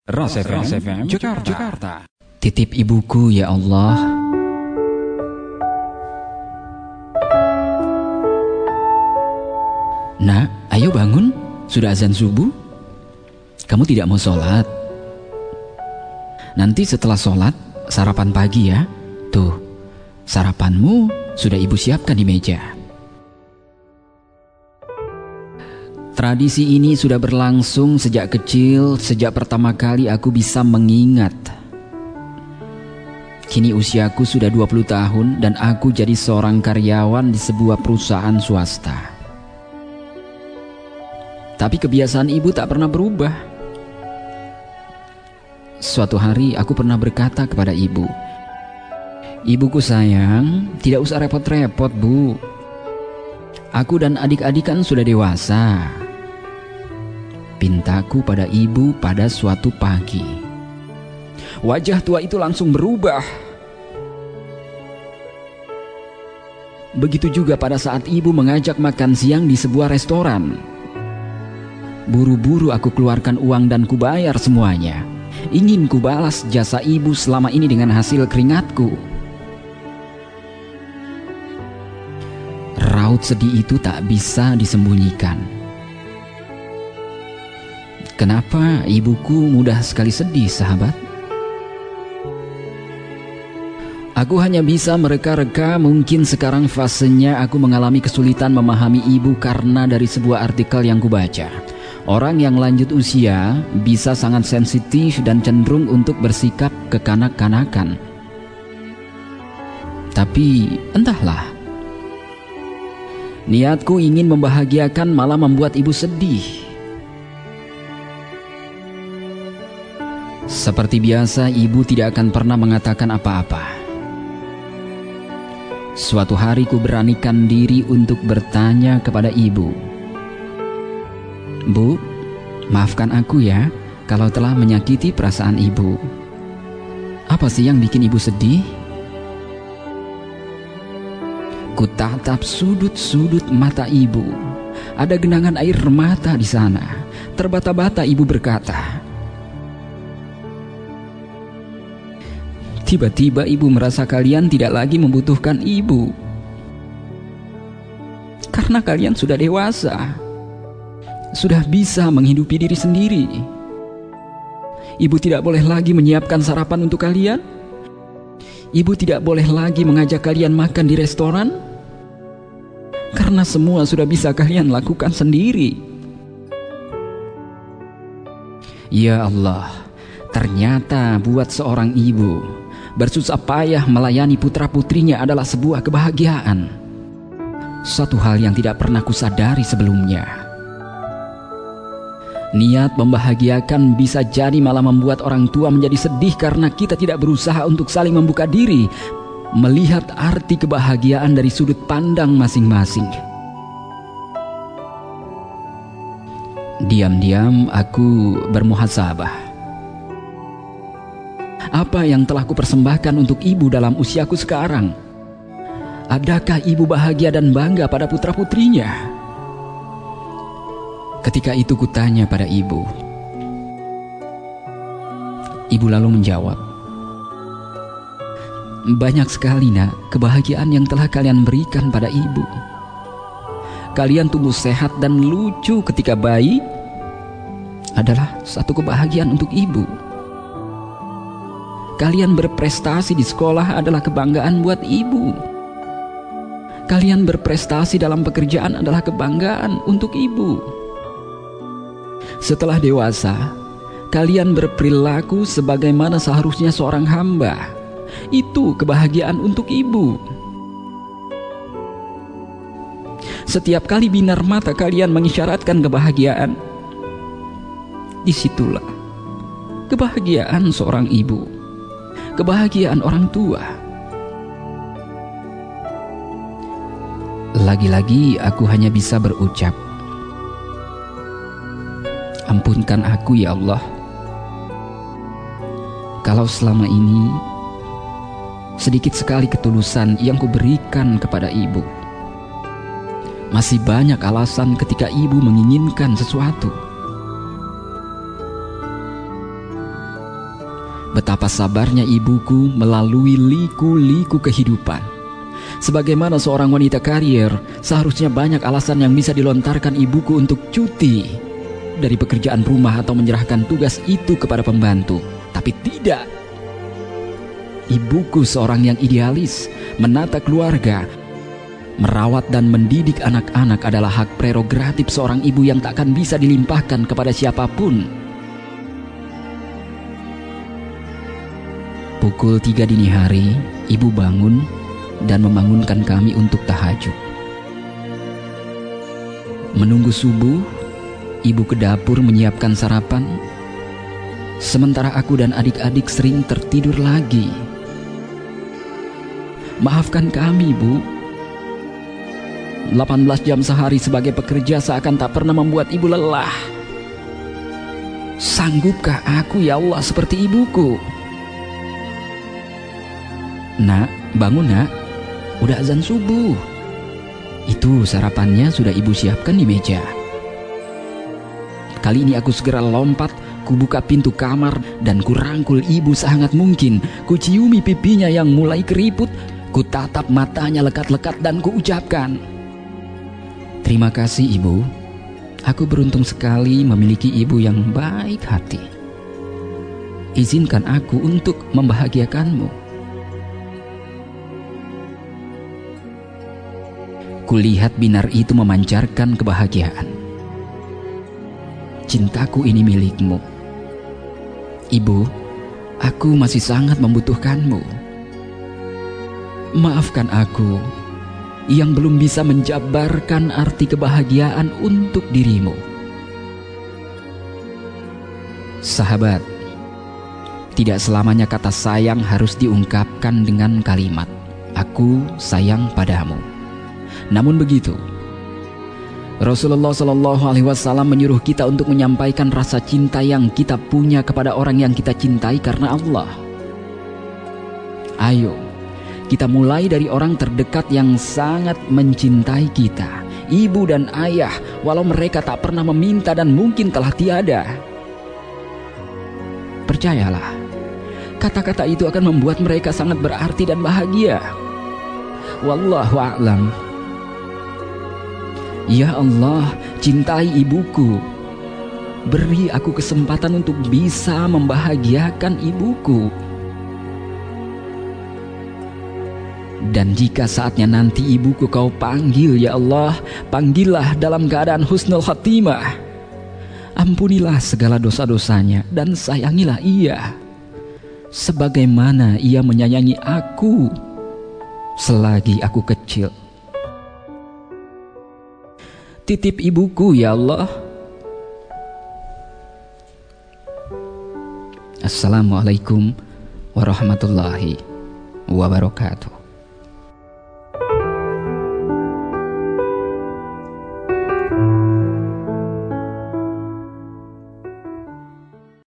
Ras FM Jakarta. Titip ibuku ya Allah. Nak, ayo bangun. Sudah azan subuh. Kamu tidak mau sholat? Nanti setelah sholat, sarapan pagi ya. Tuh, sarapanmu sudah ibu siapkan di meja. Tradisi ini sudah berlangsung sejak kecil, sejak pertama kali aku bisa mengingat. Kini usiaku sudah 20 tahun dan aku jadi seorang karyawan di sebuah perusahaan swasta. Tapi kebiasaan ibu tak pernah berubah. Suatu hari aku pernah berkata kepada ibu, "Ibuku sayang, tidak usah repot-repot, Bu. Aku dan adik-adik kan sudah dewasa." Pintaku pada ibu pada suatu pagi. Wajah tua itu langsung berubah. Begitu juga pada saat ibu mengajak makan siang di sebuah restoran. Buru-buru aku keluarkan uang dan kubayar semuanya. Ingin kubalas jasa ibu selama ini dengan hasil keringatku. Raut sedih itu tak bisa disembunyikan. Kenapa ibuku mudah sekali sedih, sahabat? Aku hanya bisa mereka-reka, mungkin sekarang fasenya aku mengalami kesulitan memahami ibu karena dari sebuah artikel yang kubaca. Orang yang lanjut usia bisa sangat sensitif dan cenderung untuk bersikap kekanak-kanakan. Tapi entahlah, niatku ingin membahagiakan malah membuat ibu sedih. Seperti biasa, ibu tidak akan pernah mengatakan apa-apa. Suatu hari ku beranikan diri untuk bertanya kepada ibu, "Bu, maafkan aku ya kalau telah menyakiti perasaan ibu. Apa sih yang bikin ibu sedih?" Ku tatap sudut-sudut mata ibu. Ada genangan air mata di sana. Terbata-bata ibu berkata, "Tiba-tiba ibu merasa kalian tidak lagi membutuhkan ibu. Karena kalian sudah dewasa. Sudah bisa menghidupi diri sendiri. Ibu tidak boleh lagi menyiapkan sarapan untuk kalian. Ibu tidak boleh lagi mengajak kalian makan di restoran. Karena semua sudah bisa kalian lakukan sendiri." Ya Allah, ternyata buat seorang ibu, bersusah payah melayani putra-putrinya adalah sebuah kebahagiaan. Satu hal yang tidak pernah kusadari sebelumnya. Niat membahagiakan bisa jadi malah membuat orang tua menjadi sedih karena kita tidak berusaha untuk saling membuka diri, melihat arti kebahagiaan dari sudut pandang masing-masing. Diam-diam aku bermuhasabah. Apa yang telah kupersembahkan untuk ibu dalam usiaku sekarang? Adakah ibu bahagia dan bangga pada putra-putrinya? Ketika itu kutanya pada ibu. Ibu lalu menjawab, "Banyak sekali nak kebahagiaan yang telah kalian berikan pada ibu. Kalian tumbuh sehat dan lucu ketika bayi adalah satu kebahagiaan untuk ibu. Kalian berprestasi di sekolah adalah kebanggaan buat ibu. Kalian berprestasi dalam pekerjaan adalah kebanggaan untuk ibu. Setelah dewasa, kalian berperilaku sebagaimana seharusnya seorang hamba. Itu kebahagiaan untuk ibu. Setiap kali binar mata kalian mengisyaratkan kebahagiaan. Disitulah kebahagiaan seorang ibu, kebahagiaan orang tua." Lagi-lagi aku hanya bisa berucap, "Ampunkan aku ya Allah. Kalau selama ini sedikit sekali ketulusan yang kuberikan kepada ibu. Masih banyak alasan ketika ibu menginginkan sesuatu. betapa sabarnya ibuku melalui liku-liku kehidupan. Sebagaimana seorang wanita karier, seharusnya banyak alasan yang bisa dilontarkan ibuku untuk cuti dari pekerjaan rumah atau menyerahkan tugas itu kepada pembantu. Tapi tidak. Ibuku seorang yang idealis, menata keluarga, merawat dan mendidik anak-anak adalah hak prerogatif seorang ibu yang takkan bisa dilimpahkan kepada siapapun. Pukul 3 dini hari, ibu bangun dan membangunkan kami untuk tahajud. Menunggu subuh, ibu ke dapur menyiapkan sarapan, sementara aku dan adik-adik sering tertidur lagi. Maafkan kami, Bu. 18 jam sehari sebagai pekerja seakan tak pernah membuat ibu lelah. Sanggupkah aku, ya Allah, seperti ibuku? Nak, bangun nak. Udah azan subuh. Itu sarapannya sudah ibu siapkan di meja. Kali ini aku segera lompat, kubuka pintu kamar dan kurangkul ibu sehangat mungkin. Kuciumi pipinya yang mulai keriput, kutatap matanya lekat-lekat dan kuucapkan, "Terima kasih ibu. Aku beruntung sekali memiliki ibu yang baik hati. Izinkan aku untuk membahagiakanmu." Kulihat binar itu memancarkan kebahagiaan. "Cintaku ini milikmu. Ibu, aku masih sangat membutuhkanmu. Maafkan aku yang belum bisa menjabarkan arti kebahagiaan untuk dirimu." Sahabat, tidak selamanya kata sayang harus diungkapkan dengan kalimat "aku sayang padamu". Namun begitu, Rasulullah SAW menyuruh kita untuk menyampaikan rasa cinta yang kita punya kepada orang yang kita cintai karena Allah. Ayo, kita mulai dari orang terdekat yang sangat mencintai kita, ibu dan ayah, walau mereka tak pernah meminta dan mungkin telah tiada. Percayalah, kata-kata itu akan membuat mereka sangat berarti dan bahagia. Wallahu a'lam. Ya Allah, cintai ibuku. Beri aku kesempatan untuk bisa membahagiakan ibuku. Dan jika saatnya nanti ibuku kau panggil, ya Allah, panggillah dalam keadaan husnul khatimah. Ampunilah segala dosa-dosanya dan sayangilah ia sebagaimana ia menyayangi aku selagi aku kecil. Titip ibuku, ya Allah. Assalamualaikum warahmatullahi wabarakatuh.